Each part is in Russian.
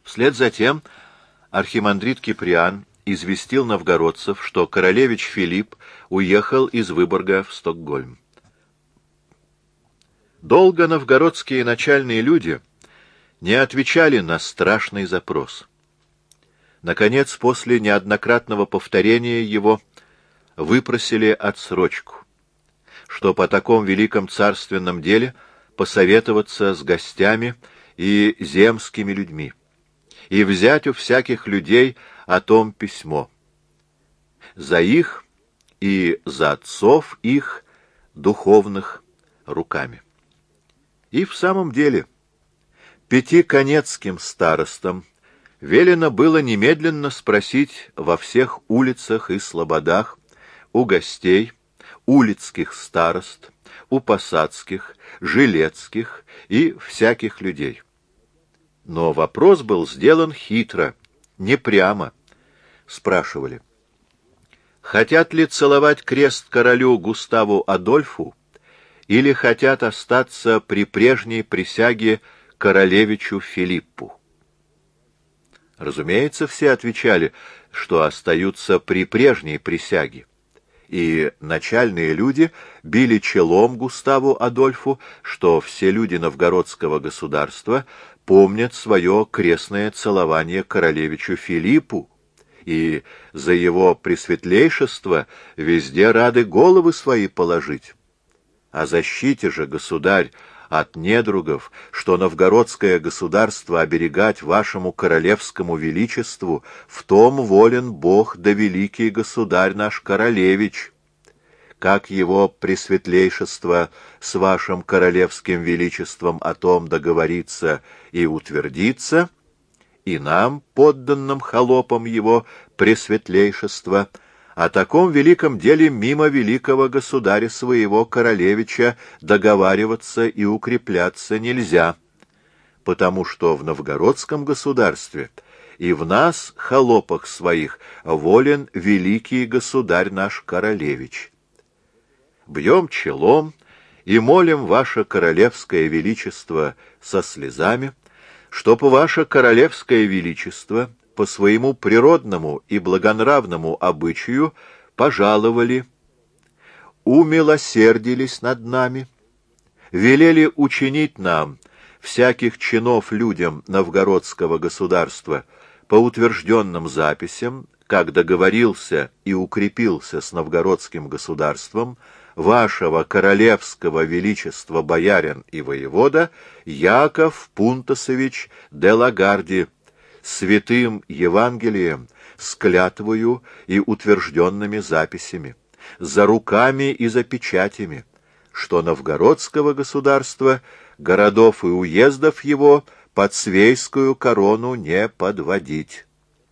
Вслед за тем архимандрит Киприан известил новгородцев, что королевич Филипп уехал из Выборга в Стокгольм. Долго новгородские начальные люди не отвечали на страшный запрос. Наконец, после неоднократного повторения его, выпросили отсрочку, что по таком великом царственном деле посоветоваться с гостями и земскими людьми, и взять у всяких людей о том письмо, за их и за отцов их духовных руками. И в самом деле пятиконецким старостам велено было немедленно спросить во всех улицах и слободах у гостей, улицких старост, у посадских, жилецких и всяких людей. Но вопрос был сделан хитро, не прямо. Спрашивали: хотят ли целовать крест королю Густаву Адольфу или хотят остаться при прежней присяге королевичу Филиппу? Разумеется, все отвечали, что остаются при прежней присяге, и начальные люди били челом Густаву Адольфу, что все люди новгородского государства помнят свое крестное целование королевичу Филиппу, и за его пресветлейшество везде рады головы свои положить. О защите же, государь, от недругов, что новгородское государство оберегать вашему королевскому величеству, в том волен Бог да великий государь наш королевич. Как его пресветлейшество с вашим королевским величеством о том договорится и утвердится, и нам, подданным холопам его пресветлейшества, о таком великом деле мимо великого государя своего королевича договариваться и укрепляться нельзя, потому что в новгородском государстве и в нас, холопах своих, волен великий государь наш королевич. Бьем челом и молим ваше королевское величество со слезами, чтоб ваше королевское величество по своему природному и благонравному обычаю пожаловали, умилосердились над нами, велели учинить нам, всяких чинов людям новгородского государства, по утвержденным записям, как договорился и укрепился с новгородским государством, вашего королевского величества боярин и воевода Яков Пунтасович де Лагарди, святым Евангелием, с клятвою и утвержденными записями, за руками и за печатями, что новгородского государства, городов и уездов его под свейскую корону не подводить.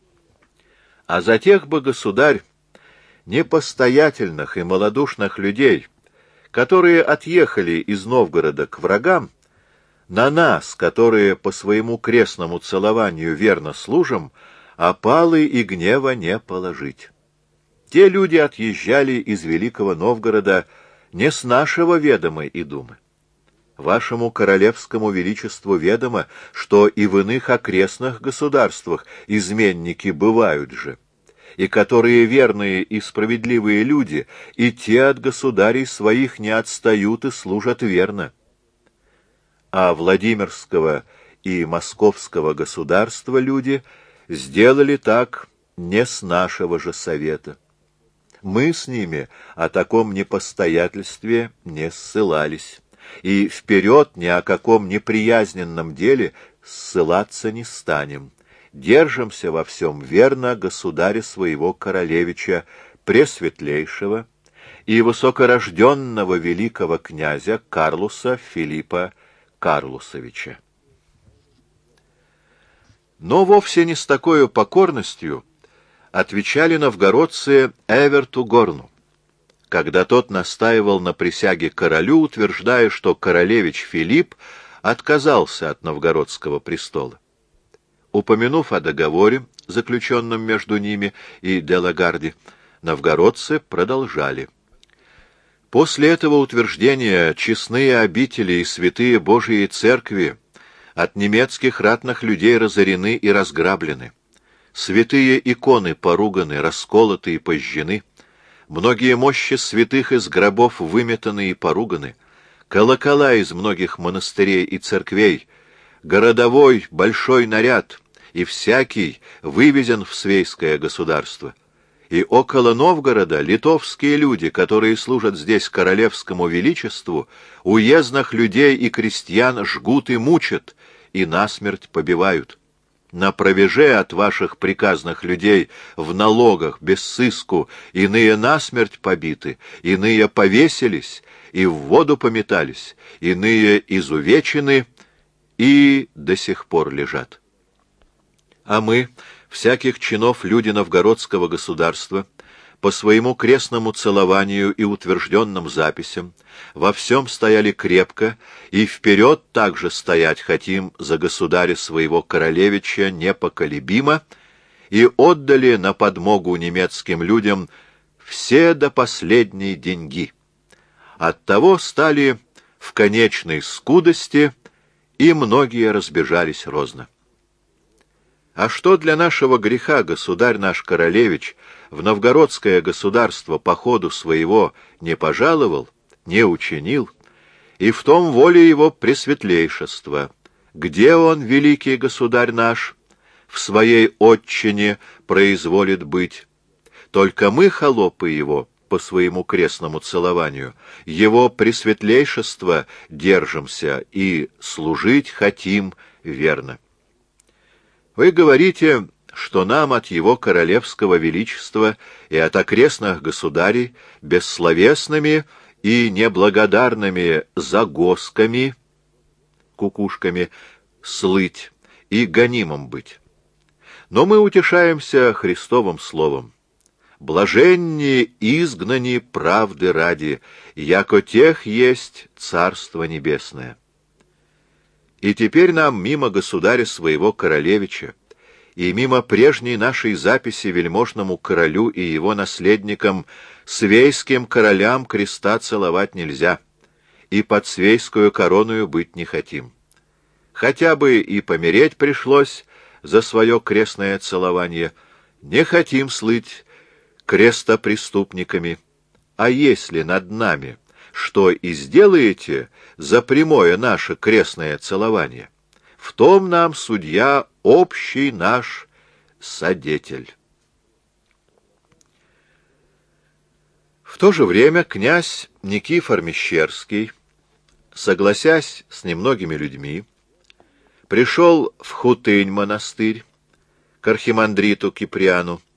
А за тех бы, государь, непостоятельных и малодушных людей, которые отъехали из Новгорода к врагам, на нас, которые по своему крестному целованию верно служим, опалы и гнева не положить. Те люди отъезжали из Великого Новгорода не с нашего ведома и думы. Вашему королевскому величеству ведомо, что и в иных окрестных государствах изменники бывают же, и которые верные и справедливые люди, и те от государей своих не отстают и служат верно. А Владимирского и Московского государства люди сделали так не с нашего же совета. Мы с ними о таком непостоятельстве не ссылались, и вперед ни о каком неприязненном деле ссылаться не станем. Держимся во всем верно государя своего королевича, пресветлейшего и высокорожденного великого князя Карлуса Филиппа Карлусовича. Но вовсе не с такой покорностью отвечали новгородцы Эверту Горну, когда тот настаивал на присяге королю, утверждая, что королевич Филипп отказался от новгородского престола. Упомянув о договоре, заключенном между ними и де Лагарди, новгородцы продолжали. После этого утверждения честные обители и святые Божьи церкви от немецких ратных людей разорены и разграблены. Святые иконы поруганы, расколоты и пожжены. Многие мощи святых из гробов выметаны и поруганы. Колокола из многих монастырей и церквей, городовой большой наряд, и всякий вывезен в Свейское государство. И около Новгорода литовские люди, которые служат здесь королевскому величеству, уездных людей и крестьян жгут и мучат, и насмерть побивают. На провеже от ваших приказных людей в налогах без сыску иные насмерть побиты, иные повесились и в воду пометались, иные изувечены и до сих пор лежат. А мы, всяких чинов люди новгородского государства, по своему крестному целованию и утвержденным записям, во всем стояли крепко, и вперед также стоять хотим за государя своего королевича непоколебимо, и отдали на подмогу немецким людям все до последней деньги. Оттого стали в конечной скудости, и многие разбежались розно. А что для нашего греха государь наш королевич в новгородское государство по ходу своего не пожаловал, не учинил, и в том воле его пресветлейшества, где он, великий государь наш, в своей отчине произволит быть. Только мы, холопы его, по своему крестному целованию, его пресветлейшества держимся и служить хотим верно. Вы говорите, что нам от его королевского величества и от окрестных государей бессловесными и неблагодарными загосками, кукушками, слыть и гонимым быть. Но мы утешаемся Христовым словом. Блаженни изгнани правды ради, яко тех есть Царство Небесное. И теперь нам мимо государя своего королевича и мимо прежней нашей записи вельможному королю и его наследникам свейским королям креста целовать нельзя, и под свейскую короною быть не хотим. Хотя бы и помереть пришлось за свое крестное целование, не хотим слыть крестопреступниками, а если над нами что и сделаете за прямое наше крестное целование, в том нам судья общий наш содетель. В то же время князь Никифор Мещерский, согласясь с немногими людьми, пришел в Хутынь монастырь к архимандриту Киприану